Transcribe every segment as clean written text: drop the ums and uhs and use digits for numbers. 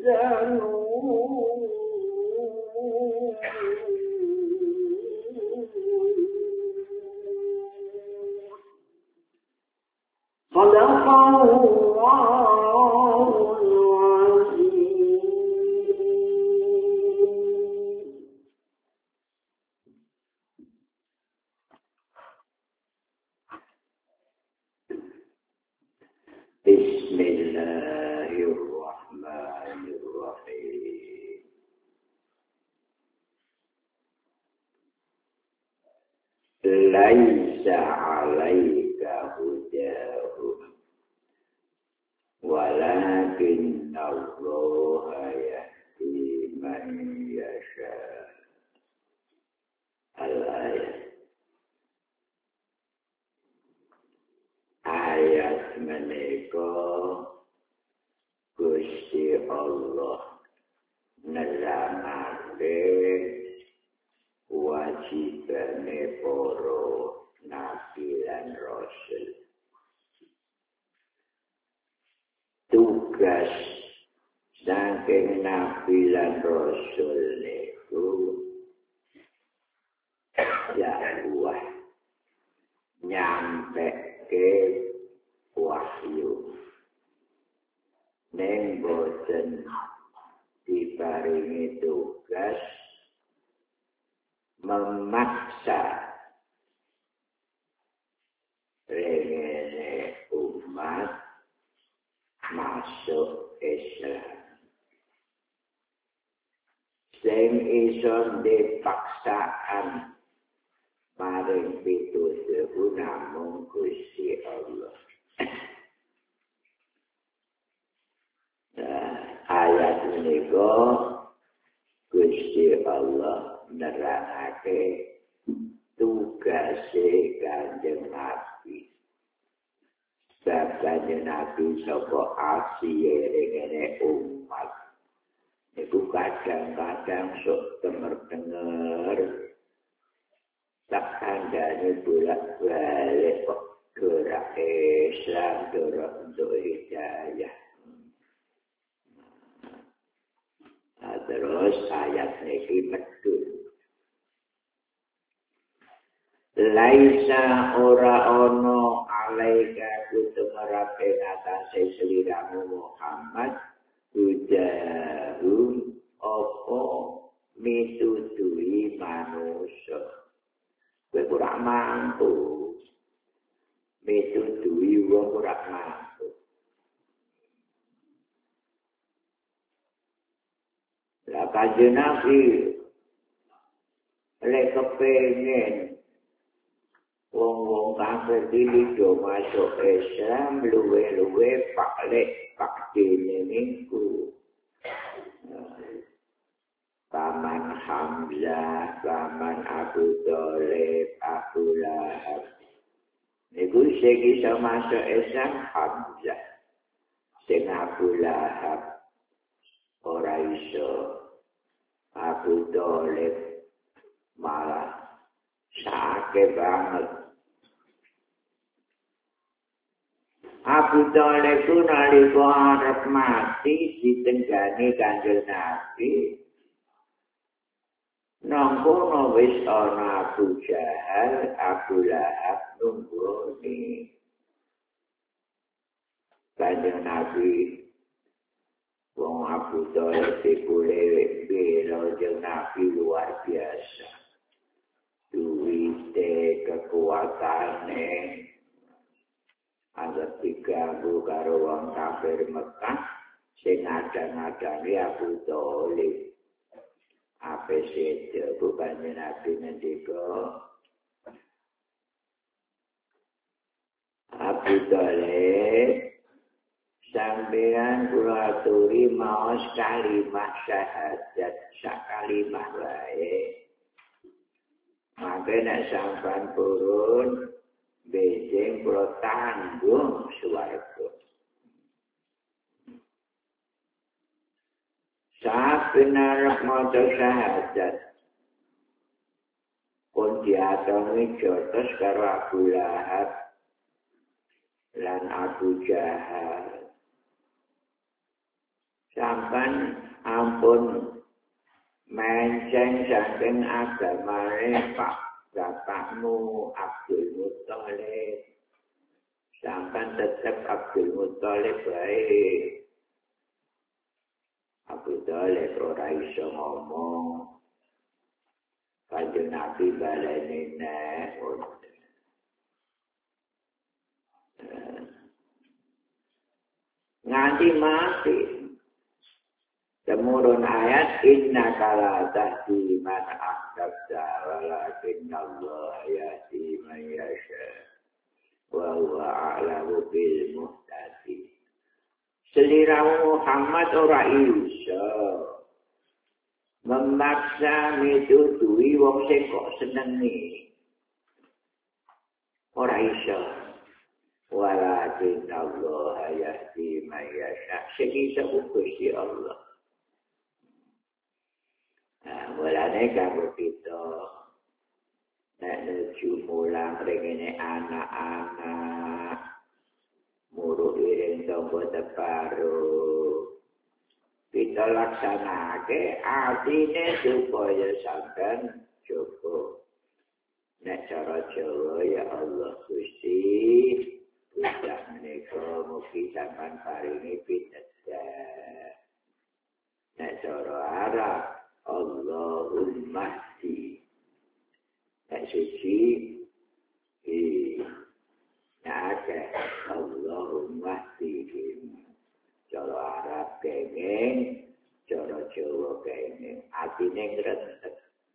صدق الله العظيم. بسم الله الرحمن الرحيم. ليس عليك هداهم ولكن الله يهدي من يشاء. Al-ayat. Ayat menika Gusti Allah nerangake wajibane para nabi lan rasul. Tugas saking nabi lan rasul niku dakwah nyampeke wahyu ning boten diparingi tugas memaksa rene umat masuk Islam. Sing iso dipaksaan maring pitutur namung Gusti Allah. Ayat menika Gusti Allah nerangake tugase Kanjeng Nabi. Sebab Kanjeng Nabi saka asih rene umat. Iku kadang-kadang sok denger tak kandane bolak-balik kok gerak Islam dorong untuk hidayah. Terus ayat niki medhun. Laisa ora ono alaika kutumarape atase sliramu Muhammad ujarum opo mitutui manusia. Kowe ora mampu mitutui wong ora mampu. Lah Kanjeng Nabi lek kepengin wong-wong kafir iki do masuk Islam luwe-luwe pakdene niku. Paman Hamzah, paman Abu Thalib, Abu Lahab. Niku sing iso masuk Islam Hamzah. Sing Abu Lahab ora iso. Abu Thalib malah sakit banget. Abu Thalib itu nalika arep mati ditenggani Kanjeng Nabi. Nangkono wis ana Abu Jahal, Abu Lahab nunggoni. Kanjeng Nabi wong Abu Thalib dipule bela Kanjeng Nabi luar biasa. Duwite kekuatane anggap diganggu karo wong kafir Mekah sing ada-adane Abu Thalib. APC bukan Nabi ngendika Abu Thalib sampeyan kula aturi maos kalimat syahadat sakalimah wae. Maka nek sampean purun benjing kula tanggung swarga. Saben arep maca syahadat pun diatoni jotos karo Abu Lahab lan Abu Jahal. sampan ampun menceng saking agamane Pak bapakmu Abdul Muthalib. Sampan tetap Abdul Muthalib baik. Abu Thalib ora iso ngomong. Kanjeng Nabi baleni nek nganti mati. Temurun ayat inna kala tahdi man ahbabta walakin Allah yahdi man yasha wa huwa a'lamu bil muhtadin. Seliramu Muhammad ora iso memaksa mitutui wong sing kok senengi. Ora iso. Walakin Allah yahdi man yasha. Sing iso Gusti Allah. Nah, mulane karo kita nek nuju mulang rene anak-anak muru iring tombo teparu kita laksanake artine supaya sampean cukup nek cara Jawa ya Allah Gusti kita menika mugi sampean paringi pitedah nek cara Arab Allahumma di nek suci ada Allahumma di cara Arab kenging cara Jawa kenging artine ngretek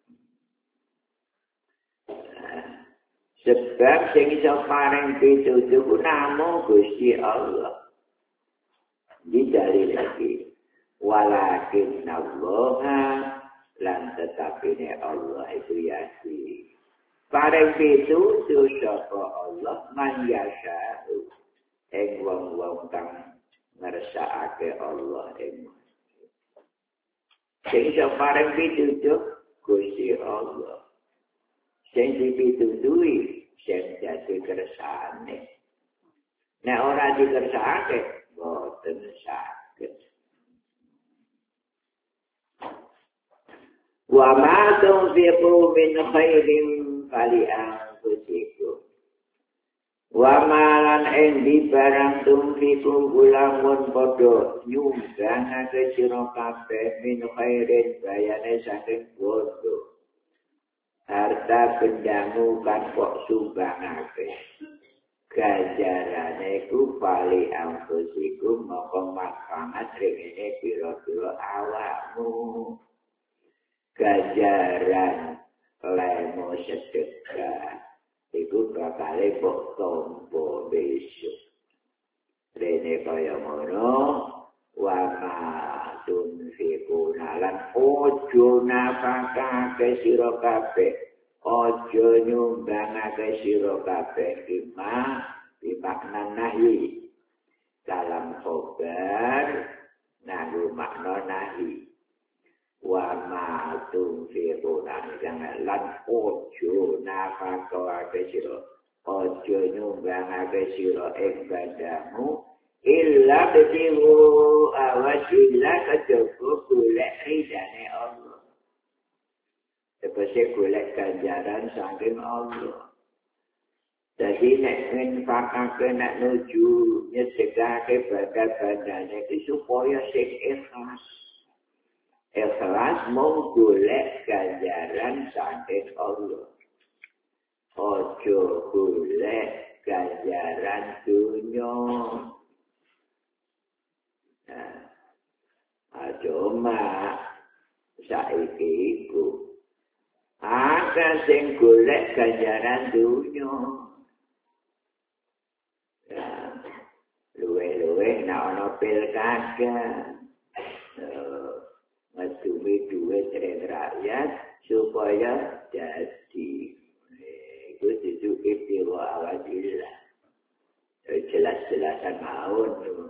sebab sing iso paring pitutuh namung Gusti Allah didalil lagi walakin Allah lan tetapine Allah itu yasi. Paring pitutuh sapa Allah man yasha. Ing wong-wong kang ngersakake Allah ing. Sing iso paring pitutuh Gusti Allah. Sing dipitutuhi sing dadi kersane. Nek ora dikersakake boten saged. Wa ma tunfiqu min khairin falianfusikum. Wa ma lan endi barang tunfiqu kulamun padha nyumbangake sira kabeh min khairin bayane saking bodho. Harta bendamu kan kok sumbangake. Ganjarane ku falianfusikum mongko manfaat rene pira-pira awakmu. Ganjaran lemo sedekah iku bakal kok tompo besok. Rene kaya ngono wa ma tunfiquna lan ojo nafakake sira kabeh ojo nyumbangake sira kabeh bimakna nahi dalam khobar nganggo makna nahi wa ma tunfiquna jangan lan ojo nafakake sira ojo nyumbangake sira ing badamu illa bitihu awajilla kejaba golek ridane Allah sebab golek ganjaran saking Allah. Jadi nek infakake nek nuju nyedekake badan-badane iki supaya sing ikhlas. Ikhlas mau golek ganjaran saking Allah. Ojo golek ganjaran dunya. Cuma saiki iku akeh sing golek ganjaran dunya. Luwe-luwe nek ana pilkada ngedumi duit rakyat supaya jadi itu itu ibtiwa awajillah jelas-jelasan maun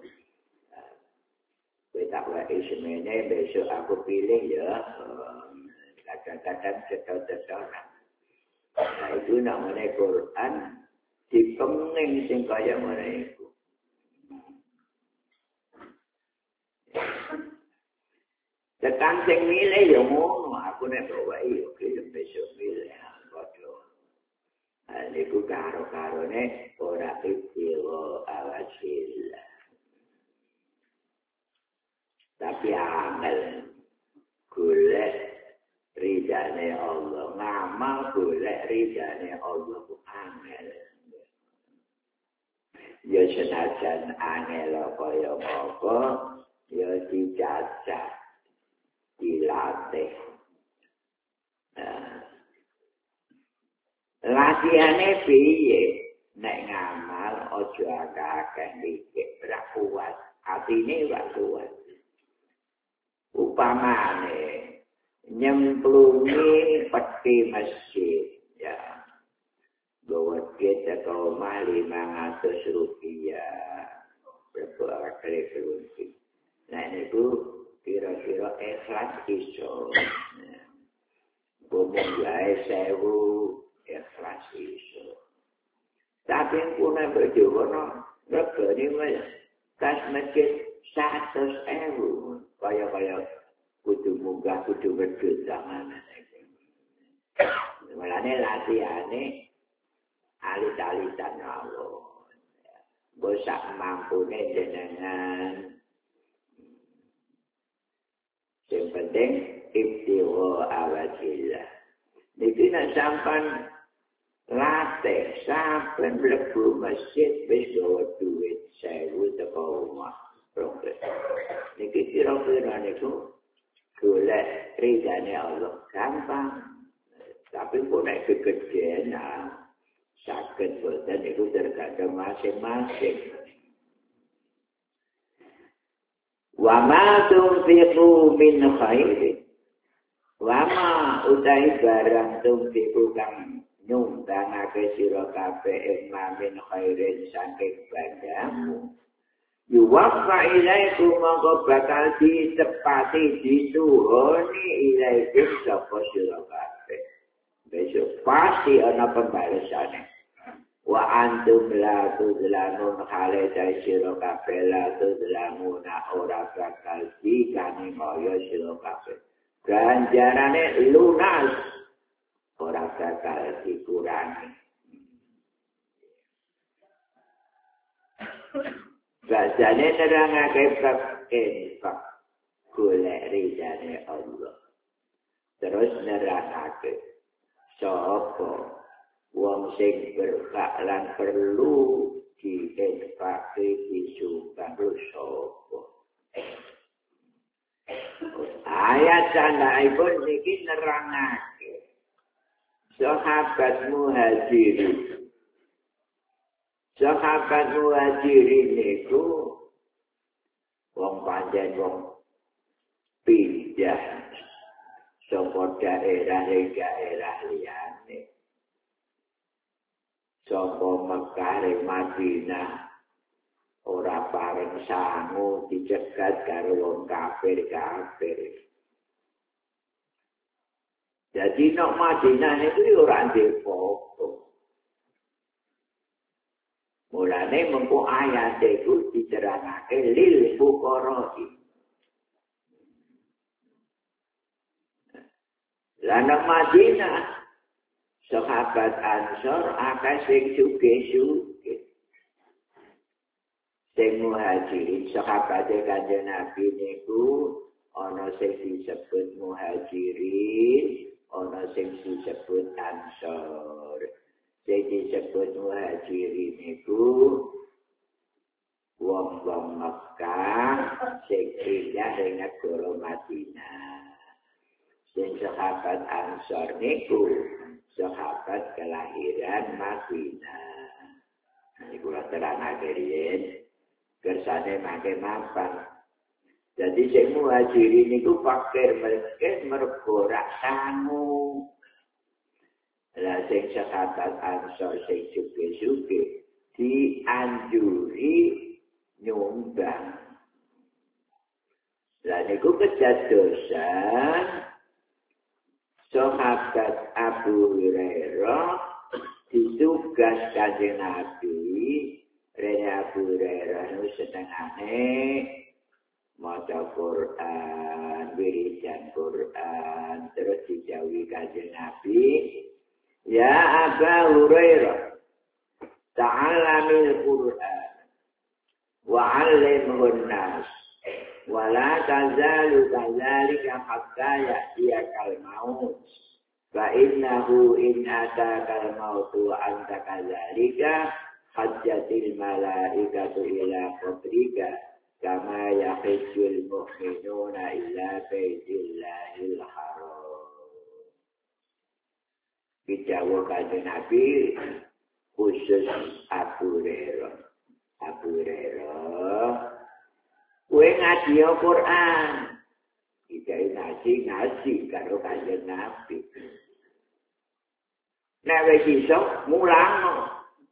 tak wae semene besok aku pilih ya kadang-kadang cetok-cetokan nah itu namanya Quran dipenging sing kaya ngene iku Tekan sing milih ya ngono, aku nek bawa yo gelem besok milih padha. Niku karo-karone ora istiwa awasil. Tapi angel golek ridane Allah, ngamal golek ridane Allah ku angel. Ya senajan angel kaya apa, ya dicacah, dilatih. Latihane piye? Nek ngamal aja akeh mikir, ora kuat. Atine ora kuat. Upamane nyemplungi peti masjid, ya. Bawa kita ke rumah 500 rupiah. Berapa kali rupiah. Nah ini bu, kira-kira ikhlas iso. Bumulai 1000 ikhlas iso. Tapi pun berjono, regane mas kas masjid 100.000. Kaya kudu munggah kudu wedhus zaman. Mulane latihane alit-alitan Allah. Bosak mampune jenengan. Yang penting ibtiwa awajillah. Niki nek sampan latih sampai mlebu masjid wis gawa duit 1000 teko omah. Niki kira-kira niku golek ridane Allah gampang. Tapi kok nek kegedean sakit boten itu tergantung masing-masing. Wa ma tunfiqu min khairin. Wa ma utai barang tunfiqu kang nyumbangake sira kabeh ing min khairin saking bandamu. Yuwaffa ilaikum mongko bakal ditepati disuhoni ilaikum sapa sira kabeh. Besok pasti ana pembalasane. Wa antum la tuzlamun hale dai sira kabeh la tuzlamun ora bakal dikani kaya sira kabeh. Ganjarane lunas ora bakal dikurangi. Bacane nerangake bab infak golek ridane Allah. Terus nerangake sapa wong sing berhak lan perlu diinfakake disumbang sapa. Ayat candhaipun niki nerangake sahabat muhajirin. Sahabat muhajirin niku wong pancen wong pindah saka daerah liyane. Saka Mekah Madinah ora pareng sangu dicegat karo wong kafir. Jadi nek Madinah itu ora ndek apa-apa. Mulane mengko ayat iku diterangake lil fuqara'i. Lan Madinah sahabat Ansor akeh sing sugih-sugih. Sing muhajirin sahabat Kanjeng Nabi niku ana sing disebut muhajirin, ana sing disebut Ansor. Sing disebut muhajirin niku wong-wong Mekah sing pindah ing negara Madinah. Sing sahabat Ansor niku sahabat kelahiran Madinah. Ini kula terangake riyen kersane mangke mapan. Jadi sing muhajirin niku fakir miskin mergo ora sangu. Lah sing sahabat Ansor sing sugih-sugih dianjuri nyumbang. Lah niku kedadosan sahabat Abu Hurairah ditugas Kanjeng Nabi. Rene Abu Hurairah nu senengane maca Quran, kelawan wiridan Quran. Terus dijauhi kanjeng Nabi, ya Aba Hurairah, ta'allamil Quran wa 'allimhun nas wa la tazalu kadzalika hatta ya'tiyakal maut fa innahu in ataka al-maut wa anta kadzalika hajjatil malaikatu ila qabrika kama yahijjul mu'minuna ila baitillahil haram. Dijawab kanjeng Nabi khusus Abu Hurairah. Abu Hurairah, kowe ngaji Quran. Iki ngaji karo kanjeng Nabi. Nek wis iso mulangno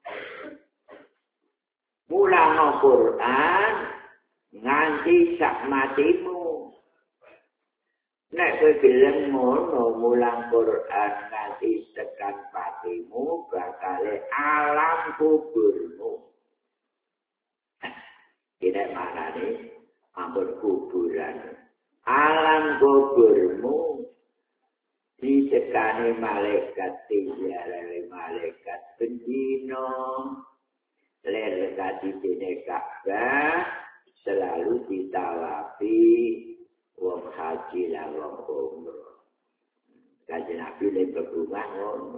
Quran nganti sak matimu. Nek kowe gelem ngono mulang Quran nganti tekan patimu bakal alam kuburmu. Ini mana nih? Ampun kuburan. Alam kuburmu ditekani malaikat tiada malaikat pendino. Lekat di sini Ka'bah selalu ditawafi wong haji lan wong umroh. Kanjeng Nabi lebih berumah ngono.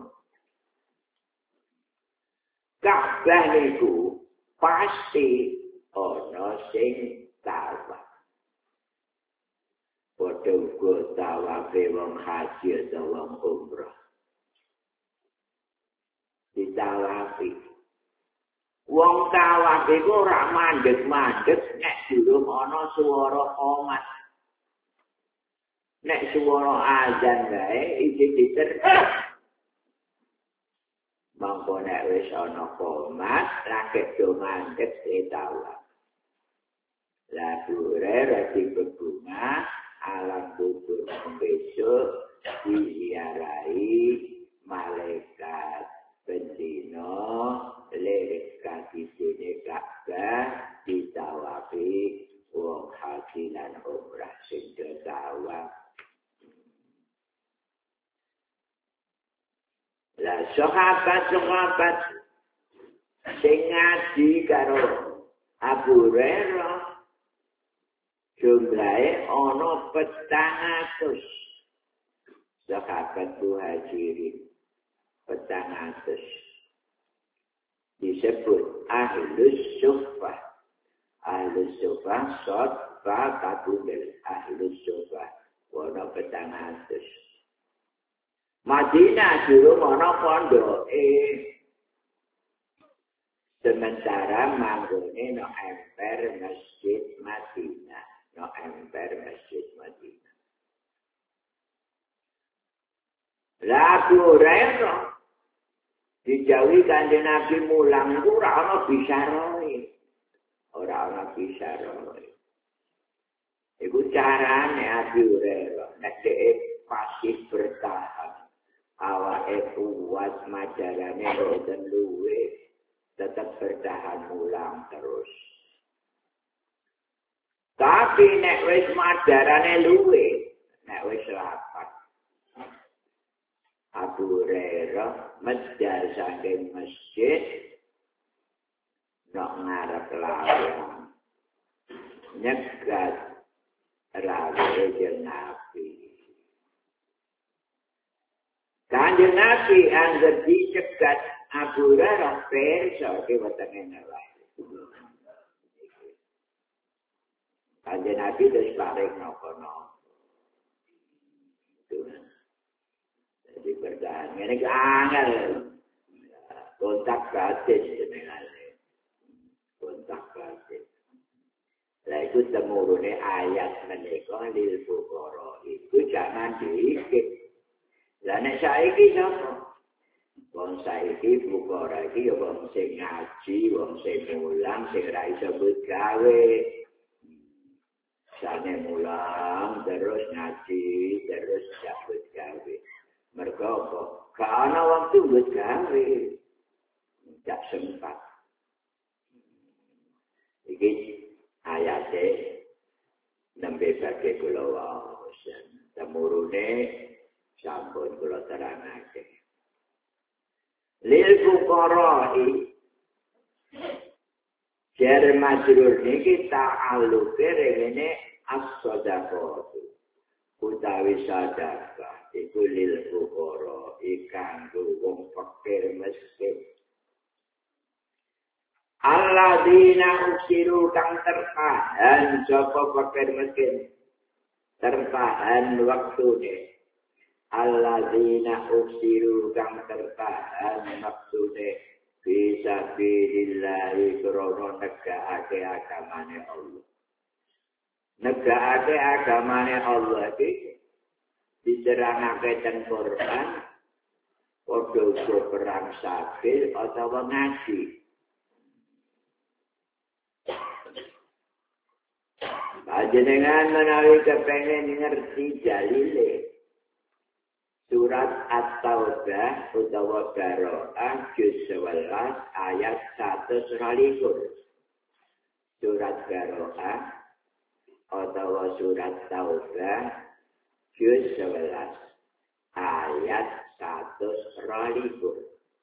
Ka'bah niku pasti ana sing tawaf. Padha uga tawafe wong haji atau wong umroh. Ditawafi. Wong tawaf iku ora mandeg-mandeg nek durung ana swara qomat. Nek swara azan wae iki diterus. Mangko nek wis ana qomat, rakyat do mandeg tawaf. Lalu relasi berbunga alam kubur besok diziarahi malaikat pendino lekat di sini Ka'bah ditawafi wong haji lan umrah sing tawaf. Lah sahabat-sahabat sing ngaji karo Abu Hurairah jumlahe ana 400 sahabat muhajirin 400 disebut ahlus suffah sodfa kabudel ahlus suffah ana 400 Madinah dulu ana pondoke sementara manggone no emper masjid Madinah. No emper masjid Madinah. Abu Hurairah dijauhi kanjeng Nabi mulang iku ora ana bisaroe. Ora ana bisaroe. Iku carane Abu Hurairah nek dhek pasif bertahan. Awake kuat majalane boten luwe tetap bertahan mulang terus. Tapi nek wis madarane luwe, nek wis rapat. Abu Hurairah medal saking masjid nok ngarep layang. Nyegat rawe Nabi. Kanjeng Nabi angger dicegat Abu Hurairah perso ke wetenge wae. Kanjeng Nabi wis paring napa-napa. Jadi bertahan. Ini angel. Kontak gratis jenengane. Kontak gratis. Lah itu temurune ayat menika lil fuqara. Itu jangan dikit. Lah nek saiki sapa? Wong saiki fuqara iki ya wong sing ngaji, wong sing mulang, sing ra iso gawe. Sane mulang terus ngaji, terus dapat gawe. Mergo apa? Karena waktu buat gawe. Tak sempat. Iki ayate nembe badhe kula waosan. Temurune sampun kula terangake. Lil fuqara'i jare majrur niki ta'alluqe rene as-shadaqah. Utawi sedekah iku lil fuqara kanggo wong fakir miskin. Alladzina usiru kang tertahan sapa fakir miskin. Tertahan waktune. Alladzina usiru kang tertahan maksude bisa billahi krana negakake agamane Allah. Negakake agamane Allah iki diterangake teng Quran padha perang sabil utawa ngaji. Panjenengan menawi kepengen ngerti dalile surat At-Taubah utawa Baroah juz 11 ayat 122. Surat Baroah utawa surat Taubah juz 11 ayat 122.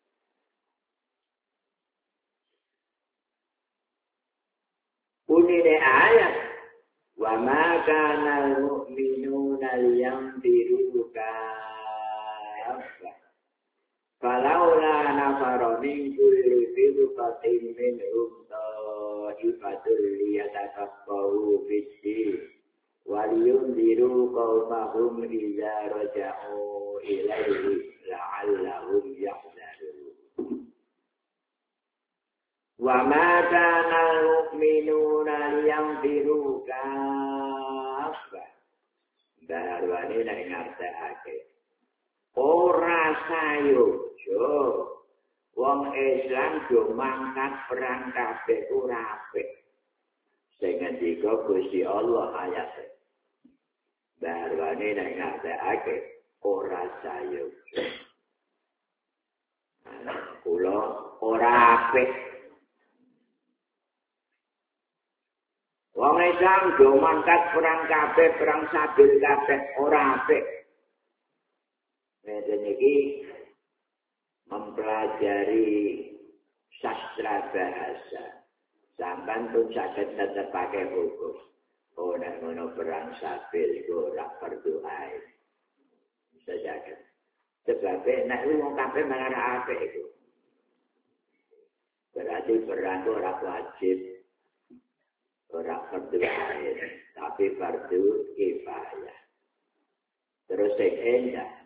Punine ayat wa ma kana al-mu'minuna liyanfiru kaffah falaula nafara min kulli firqatin minhum ta'ifatul liyatafaqahu fid-din waliyunziru qaumahum idza raja'u ilaihi la'allahum yahdharun. Wa ma kana al-mu'minuna liyanfiru kaffah. Barwane nek ngartekake. Ora sayojo wong Islam yo mangkat perang kabeh ora apik. Sing ngendika Gusti Allah ayate. Barwane nek ngartekake ora sayojo. Kula ora apik. Wong Islam do mangkat perang kabeh, perang sabil kabeh ora apik. Ngene iki mempelajari sastra bahasa. Sampai pun saged netepake hukum. Oh, nek ngono perang sabil iku ora berdoa. Bisa jadi. Sebab nek wong kabeh malah apik iku. Berarti perang ora wajib. Ora fardu ain, tapi fardu kifayah. Terus sing endah.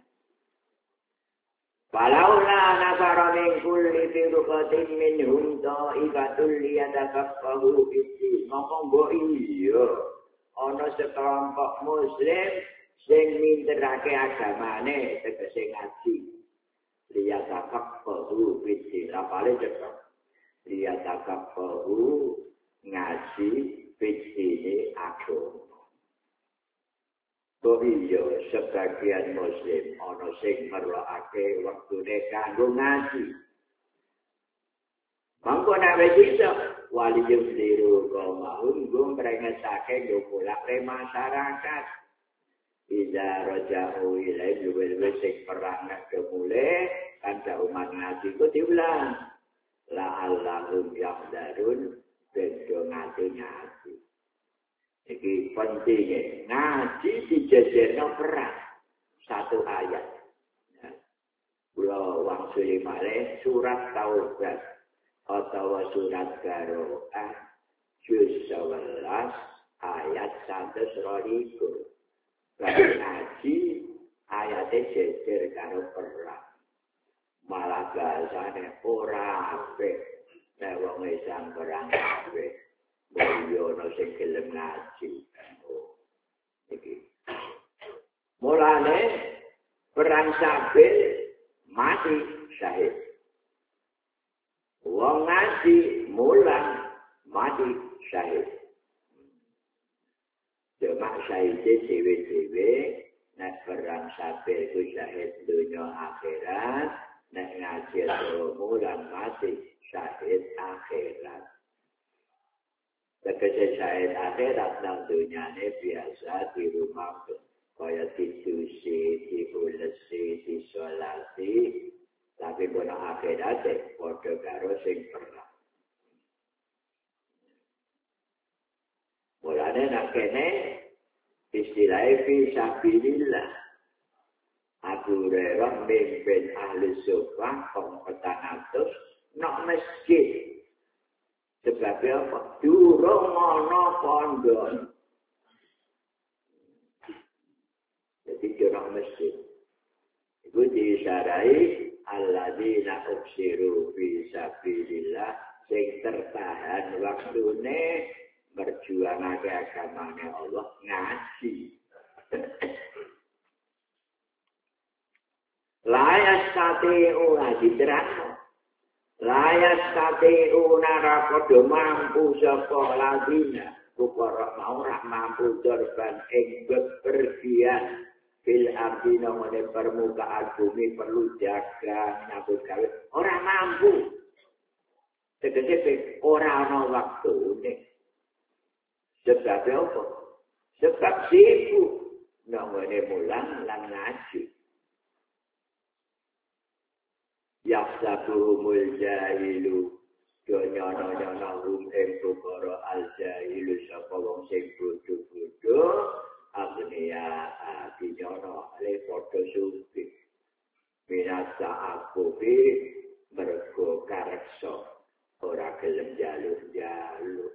Falaula nafara min kulli firqatin minhum ta'ifatul liyatafaqahu fid-din. Ngomong mbok iya, ana sekelompok muslim sing minterake agamane tegese ngaji. Liyatafaqahu fid-din. Lapale cekak. Liyatafaqahu ngaji fikih agama. Kok iya sebagian muslim ana sing merlokake wektune kanggo ngaji. Mangko nek wis iso wali yusliru qaumahum gum prengetake nyukulake masyarakat. Iza raja'u ilaihi wis sing perang nek kemule kan umat ngaji ku diulang. La'allahum yahdharun bedo ngaji. Iki pentingnya ngaji dijejerno perang satu ayat. Kula wangsuli malih surat Taubah atau surat Baroah juz 11 ayat 122. Ngaji ayate jejer karo perang. Malah bahasane ora apik. Nek wong Islam perang kabeh, mulya ana sing gelem ngaji. Iki. Mulane perang sabil mati syahid. Wong ngaji mulang mati syahid. Cuma syahid dhewe-dhewe nek perang sabil ku syahid dunya akhirat, nek ngaji mulang mati syahid akhirat. Tegese syahid akhirat nang dunyane biasa di rumah kaya dicuci, diulesi, disolasi, tapi bono akhirat padha karo sing perang. Mulane nak kene istilahnya fisabilillah. Abu Hurairah mimpin ahli sufah kompeten atus nak masjid. Sebabnya apa? Durung ana pondok. Jadi durung masjid. Itu diisarai alladzina uksiru fi sabilillah sing tertahan waktune berjuangake agamane Allah ngaji. Layas tati'u diterangno. Layas tati'u nara podo mampu sapa ladina kukara mau ora mampu dorban ing bepergian fil ardi nangone permukaan bumi perlu jaga nyambut gawe ora mampu. Tegese ora ana waktune. Sebab apa? Sebab sibuk nangone mulang lan ngaji. Yaksabuhumul jahilu Donyono-nyono ing perkara al-jahilu sapa wong sing bodho-bodho agnia dinyono le padha suci binasa akubi mergo kareksa ora gelem jaluk-jaluk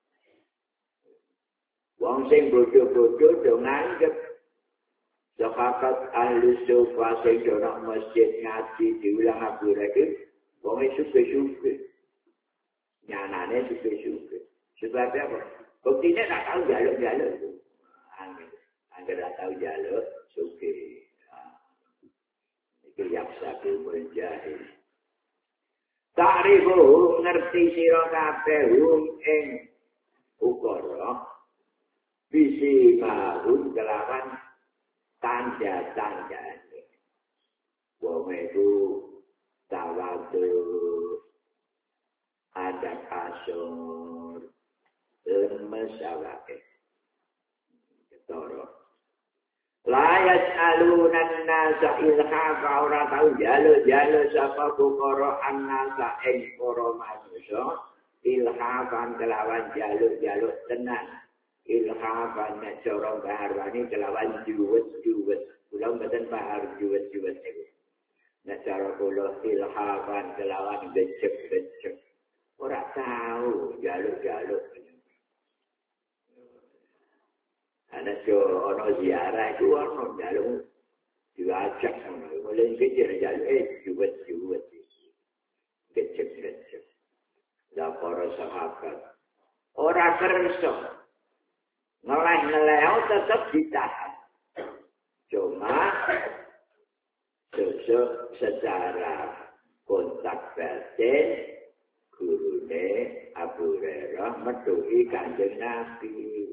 wong sing bodho-bodho do nganggep sahabat ahli sufa sing dono masjid ngaji diulang Abu Hurairah wong suke-suke nyanane suke-suke sebab apa? Buktinya tak tahu jaluk-jaluk angger tak tahu jaluk suke itu yaksabu menjahil ta'rifu ngerti sira kabeh ing ukara bisi mahun kelawan tanda-tandane. Wong itu tawadu ada kasur lemes awake. Ketara. Layas alunan nasa ilhafa ora tau jaluk-jaluk sapa kukara annasa ing para manusa ilhafan kelawan jaluk-jaluk tenan. Ilhafan cara baharwani kelawan juwet-juwet. Kula mboten bahar juwet-juwet niku. Nek cara kula ilhafan kelawan becek-becek. Ora tahu jaluk-jaluk. Ana ana ziarah itu ana jaluk diajak ngono. Mulai pikir jaluk juwet-juwet. Becek-becek. Lah para sahabat ora kersa ngeleh-ngeleh tetap ditahan. Cuma secara kontak batin gurune Abu Hurairah metuhi Kanjeng Nabi.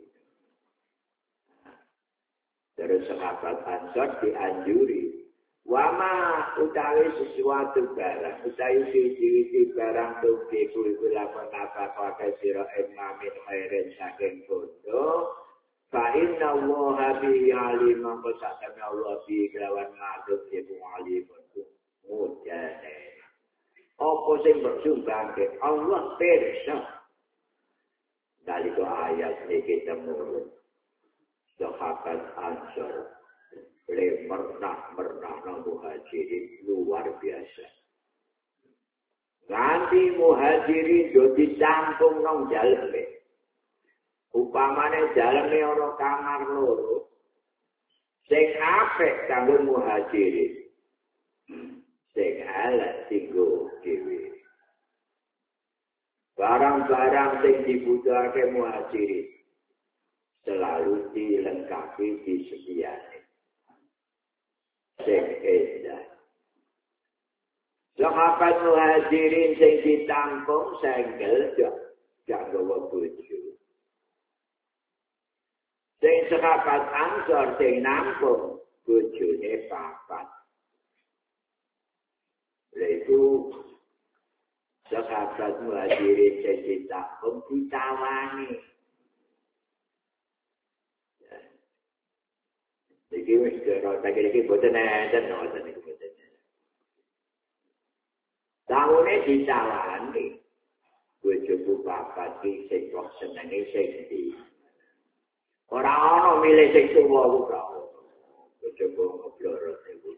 Terus sahabat Ansor dianjuri wama utawi sesuatu barang utawi siji barang tuki kuwi lakon apa pakai sira imamin khairin saking bondo fa inna Allah bi alim maqsatan Allah bi kelawan ngaduk ibu alim mujane apa sing bersumbangke Allah pirsa dalika ayat niki temurun sahabat Ansor pernah muhajirin luar biasa. Nganti muhajirin do dicampung nang jaleme. Upamane jaleme ana kamar loro. Sing apik kanggo muhajirin. Sing elek dienggo dhewe. Barang-barang sing dibutuhake muhajirin selalu dilengkapi disediakan. Sing edah. Sahabat muhajirin sing ditampung senggel jak gawa bojo. Sing sahabat Ansor sing nampung bojone papat. Lha iku sahabat muhajirin sing ditakung ditawani. Iki wis karo tak iki boten enten ngoten niku boten. Taune ditawani. Bojoku papat iki sing kok senenge sing ndi. Ora ono milih sing tuwa ku ora. Bojoku ngobloro niku.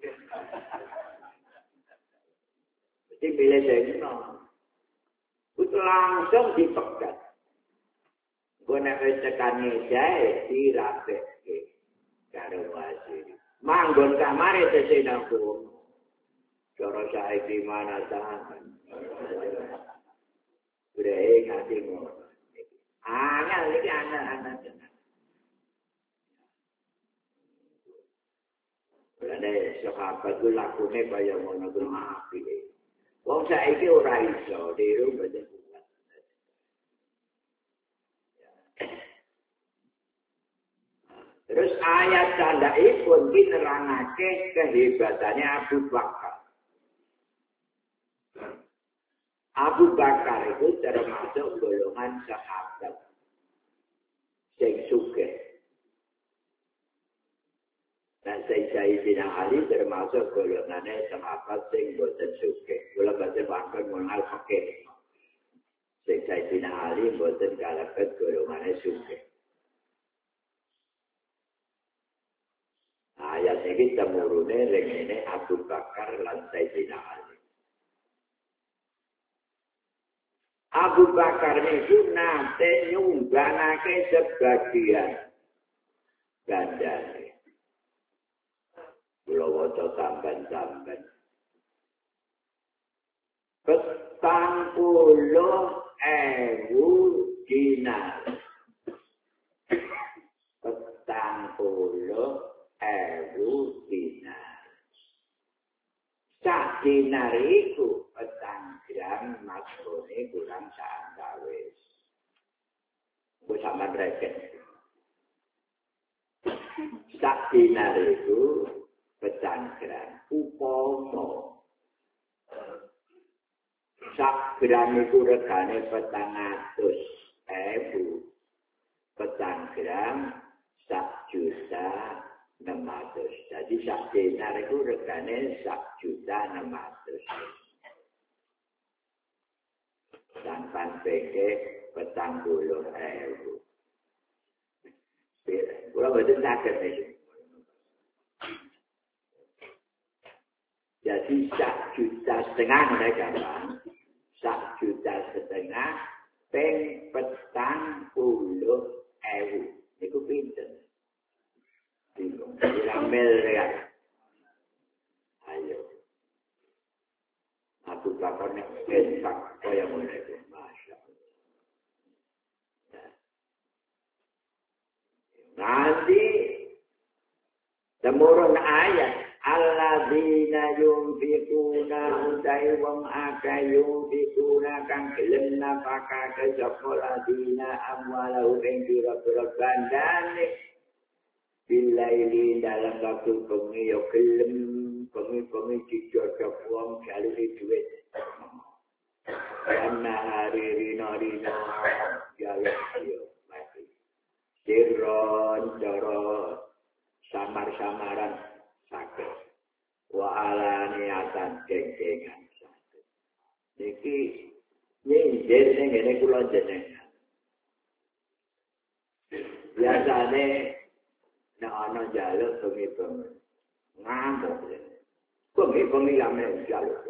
Mesti milih sing enom. Itu langsung dipegat. Gue nek wis tekane jae dirapekke karo wajib. Manggon kamare tesih nang kono. Cara saiki mana tahan. Udah ngati ngono. Angel iki anak-anak tenan. Lha sahabat ku lakune kaya ngono ku apik. Wong saiki ora iso diru mboten kuat. Terus ayat candhaipun iki nerangake kehebatannya Abu Bakar. Abu Bakar itu termasuk golongan sahabat sing sugih. Dan Sayyidina Ali termasuk golongannya sahabat sing boten sugih. Kula badhe wonten mengenal fakih. Sayyidina Ali boten kalebet golongannya sugih. Ayat ini temurune rengene Abu Bakar lan Sayyidina Ali. Abu Bakar itu nate nyumbangake sebagian gandane. Kula waca sampean-sampean. 40.000 dinar. 40.000 dinar. Sak dinar iku 4 gram makrone kurang sakawis. Wis sampean reken. Sak dinar iku 4 gram. Upama sak gram iku regane 400.000. 4 gram 1.600.000. Jadi sak dinar itu regane 1.600.000. Sampan peke 40.000. Kalau betul sakit nih. Jadi 1.500.000 mereka bang. 1.500.000 peng 40.000. Itu pinter. Diramel ya. Ayo. Abu Bakar nek entak kaya ngono iku, masyaallah. Nanti temurun ayat alladzina yunfiquna utai wong akeh yunfiquna kang gelem nafakake sapa ladina amwalahu ing pira-pira bandane bilaili dalam waktu bengi yo gelem bengi dijodok wong jalure duit. Karena hari rino-rino jalur yo mati. Siron coro samar-samaran sakit. Wa alaniatan geng-gengan sakit. Niki nyindir sing ngene kula jenengan. Biasane nek ana jaluk bengi-bengi ngamuk. Bengi-bengi lame jaluk.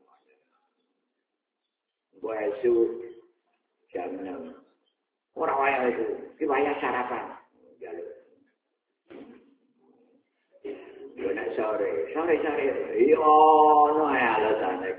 Boesu jam 6. Ora wayah itu, ki wayah sarapan. Jaluk. Yo nek sore. Iya ono alasane.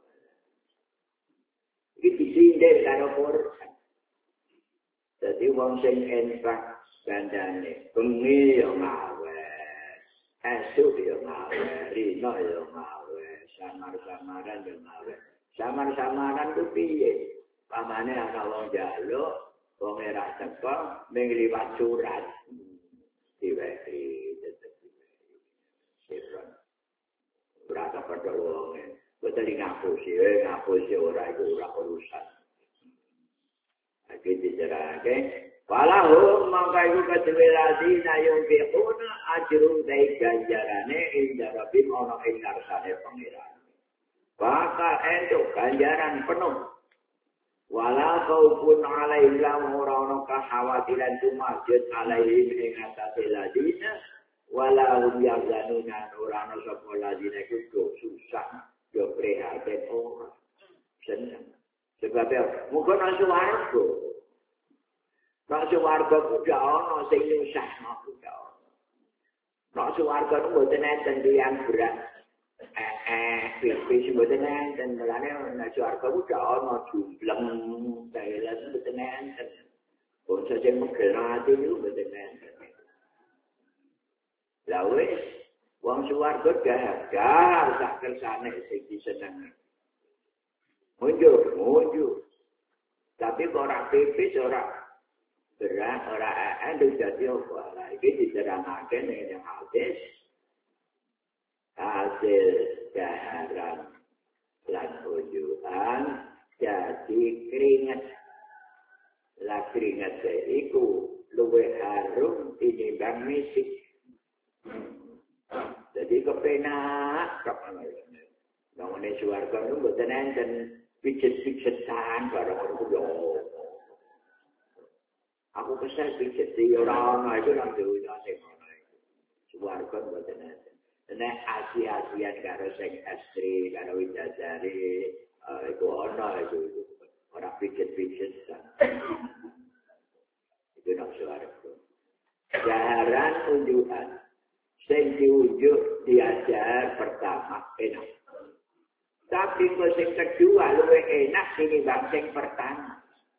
Iki disindir karo Quran. Dadi wong sing enfak bandane bengi yo ngawes, esuk yo ngawes, rino yo ngawes, samar-samaran yo ngawes. Samar-samaran ku piye? Pamane ana wong njaluk, wong ora teko, ning liwat surat. Diwehi tetep diwehi. Sirron. Ora padha wong. Betul ngapusi ora iku ora urusan. Iki dijerake walau mangka iku kedue ladina yung biquna ajrun dai ganjarane inda rabbi ana ing ngarsane pangeran. Bakal entuk ganjaran penuh. Walau khaufun alaihim ora ana kekhawatiran tumajud alaihim ing atase ladina walau yahzanuna ora ana sapa ladina iku susah yo prihatin ora seneng. Sebab muga nang swarga. Nang swarga ku gak ana sing nyusahno ku gak ana. Nang swarga ku mboten enten tiyang berat. Pipis mboten enten, mulane nang swarga ku gak ana jumbleng, dalan mboten enten. Wong sing megerati niku mboten enten. Lah wis wong swarga gahar sak kersane sing disenengi. Munjuk. Tapi ora pipis, ora berat, ora endek dadi apa. Lah iki diterangake ning hadis. Hasil daharan lan ujuan jadi keringat. Lah keringat iku luwih harum tinimbang misik. Jadi kepenak kapan ngene. Nang swarga niku mboten enten pijet-pijetan barang ngono yo. Aku kesel pijet di ora ana iku nang dunya sing ngono iku. Swarga mboten enten. Nek Asia-Asian karo sing estri karo widadari iku ana iku ora pijet-pijetan. Iku nang swarga. Jaran unjukan. Sing diunjuk diajar pertama enak. Tapi sing kedua luwih enak tinimbang sing pertama.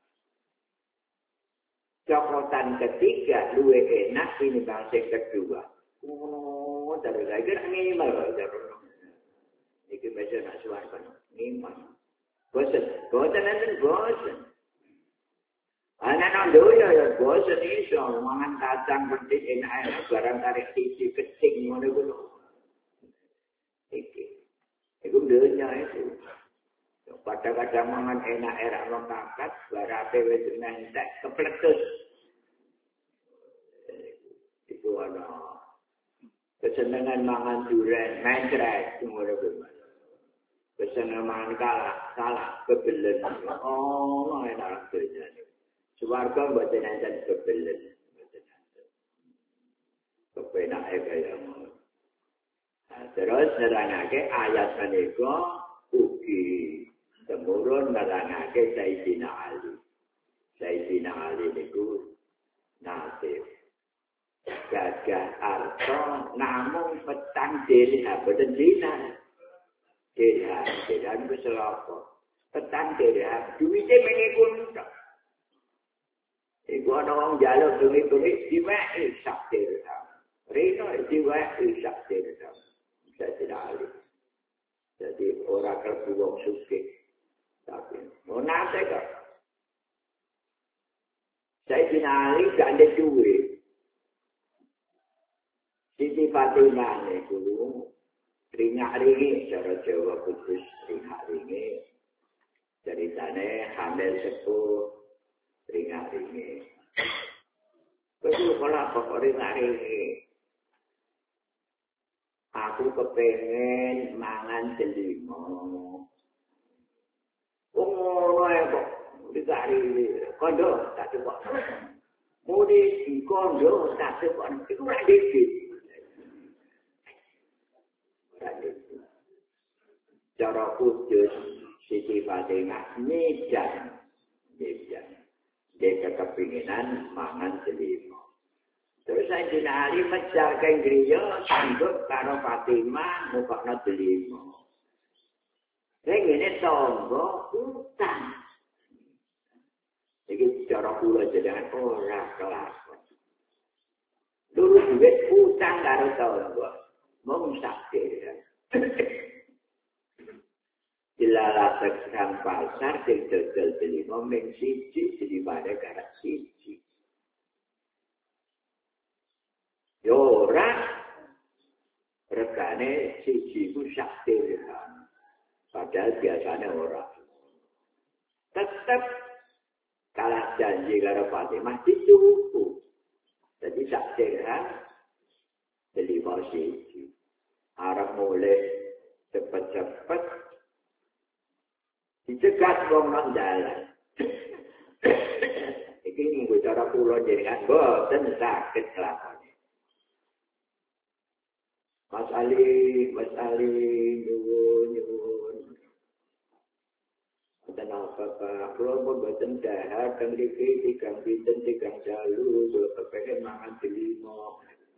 Cokotan ketiga luwih enak tinimbang sing kedua. Oh, dari lagi ngimal terus. Iki meja nak swarga ngimal. Bosen enten bosen. Ana doya ya bosen iso mangan kacang petik enak barang tarik siji kecing ngono kuwi. Iku dunia itu. Kadang-kadang mangan enak erak lengkakat, barate wis nentek kepletus. Iku ana kesenengan mangan duren, mencret ngono kuwi. Kesenengan mangan salah kebelen. Oh, enak dunia. Swarga mboten enten kebelen, mboten enten. Kepenake kaya ngono. Terus nerangake ayat menika ugi temurun nerangake Sayyidina Ali. Sayyidina Ali niku nate gagah arta namung petang dirham boten dinar. Dirham niku selapa. Petang dirham duwite meniku tok. Iku ana wong njaluk duwit-duwit diwehi sak dirham. Rino diwehi sak dirham. Sayyidina Ali. Jadi orang kerbu wong sugih. Tapi mau nate kok. Sayyidina Ali gak ada duit. Siti Fatimah niku ringak-ringi cara Jawa Kudus ringak-ringi. Ceritane hamil sepuh ringak-ringi. Betul kalau pokok ringak-ringi. Aku kepengen mangan delima. Ngono ae kok dicari kondo tak coba. Mudi di kondo tak coba. Iku ora dikit. Cara kudus Siti Fatimah nyejan. Dia kepinginan mangan delima. Terus Sayyidina Ali mejar ke griya sanggup karo Fatimah ngukokno delima. Ngene tangga utang. Iki cara kula jenengan ora kelas. Dulu duit utang karo tangga. Mung sakit. Dilalatakan pasar sing dodol delima mung siji daripada karat siji. Yo ora regane siji ku sak dirham. Padahal biasanya orang. Tetap kalah janji karo Fatimah dituku. Jadi sak dirham beli siji. Arab mulai cepet-cepet dicegat wong nang dalan. Iki nggo cara kula jenengan boten saged lakone. Mas Ali, nyuwun. Dan apa-apa, kalau membuatkan dahar, dan tigang pinten, tigang jalu, kalau kepengen makan delimo.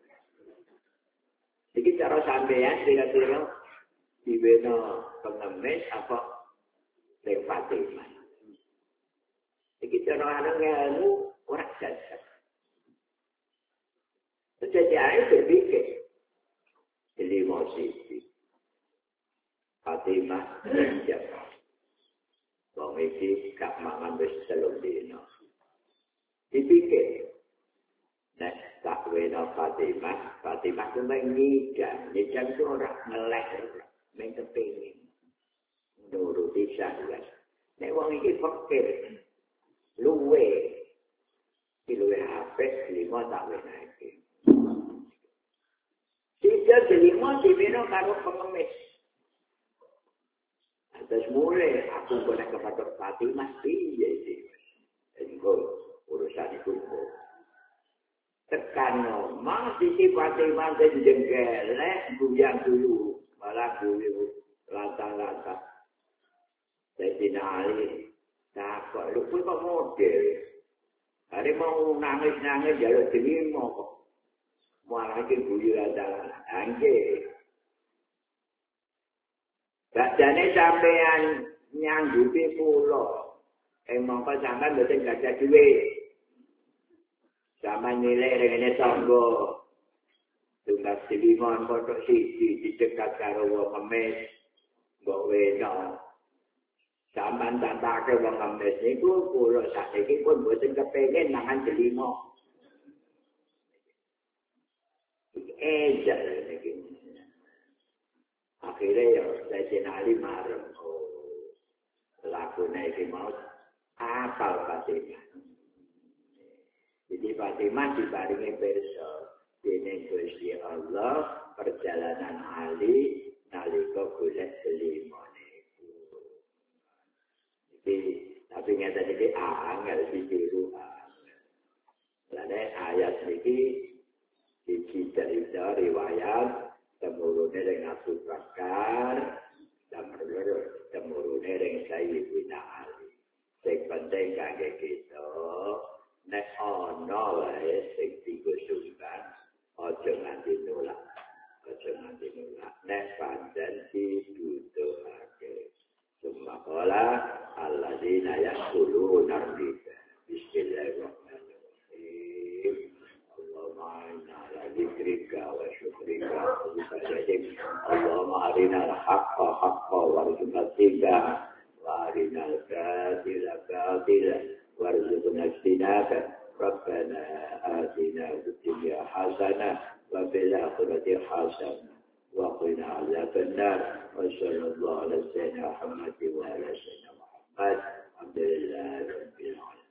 Jadi cara sampean, kira-kira, diwena pengemis, apa, yang Fatimah. Jadi cara anak ilmu, orang jajah. Sejajahnya berpikir, delimo sisi. Fatimah, jajah. Wong iki gak mangan wis 3 dina. Dipikir, nek tak wena Fatimah ku ngidam itu ora ngelek, men kepengin. Nuruti syahwat. Nek wong iki fakir, luwe apik 5 tak wenake. Sija 5 dibina karo pengemis. Terus mulai aku boleh kepada Fatimah piye sih. Engko urusan itu. Tekan mang sisi Fatimah sing jengkelek guyang dulu, malah guyu lantang-lantang. Jadi nali takok lu kok model. Hari mau nangis-nangis jaluk delimo kok. Malah iki guyu lantang angge. Badane sampean nyanggupi kula. Mongko sampean mboten gadah dhuwit. Sampeyan nilai rene tangga. Tunggas dilimon foto siji dicegat karo wong kemis. Mbok wena. Sampeyan tantake wong kemis niku kula saiki pun mboten kepengin mangan delimo. Jalan iki. Akhirnya ya Sayyidina Ali marem. Lakune iki mau apal Fatimah. Jadi Fatimah diparingi pirsa dening Gusti Allah perjalanan Ali nalika golek delima niku. Tapi ngeten iki angel ditiru. Lan ayat niki dicerita riwayat temurune ring Abu Bakar dan temurune ring Sayyidina Ali. Sing penting kangge kita nek ana wae sing digusungkan aja nganti nolak. Nek pancen dibutuhake. Sumakala alladzina yaquluna rabbika bismillahirrahmanirrahim. Allahumma inna ala dzikrika wa syukrika wa husni Allahumma arinal haqqa haqqan warzuqna ittiba'ah wa arinal batila batilan warzuqna ijtinabah. Rabbana atina fid dunya hasanah wa fil akhirati hasanah wa qina adzaban nar. Wa sallallahu ala sayyidina Muhammad wa ala sayyidina Muhammad. Alhamdulillah rabbil alamin.